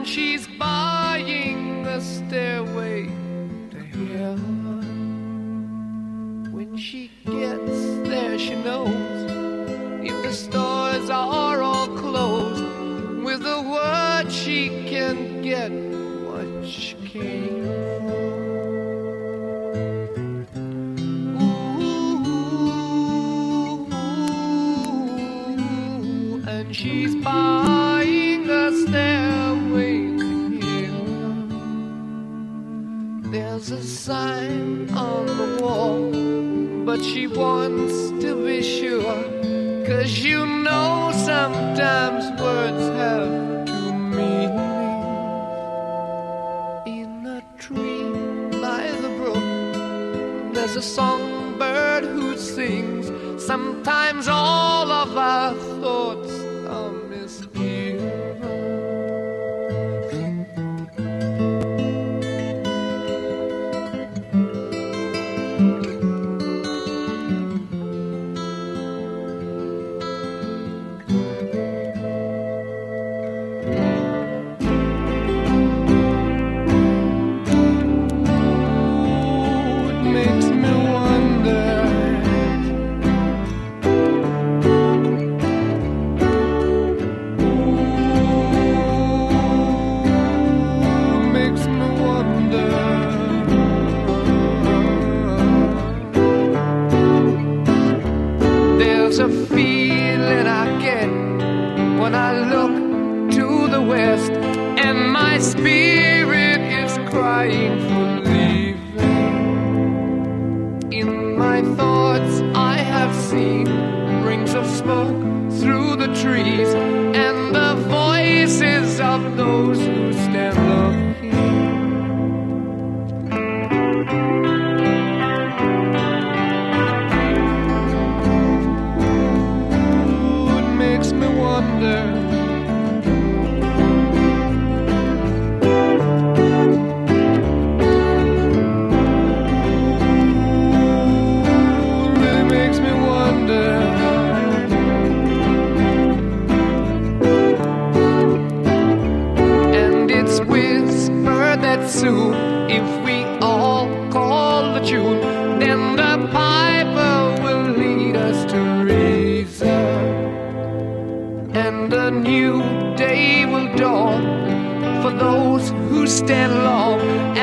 she's buying a stairway to heaven. When she gets there, she knows if the stores are all closed, with a word she can get what she came for. Ooh, and she's buying a stairway to heaven. There's a sign on the wall, but she wants to be sure, 'cause you know sometimes words have two meanings. In a tree by the brook, there's a songbird who sings. Sometimes all of our thoughts are misgiven. There's a feeling I get when I look to the west, and my spirit is crying for leaving. In my thoughts I have seen rings of smoke through the trees, and the voices of those who stand looking. Soon, if we all call the tune, then the piper will lead us to reason, and a new day will dawn for those who stand long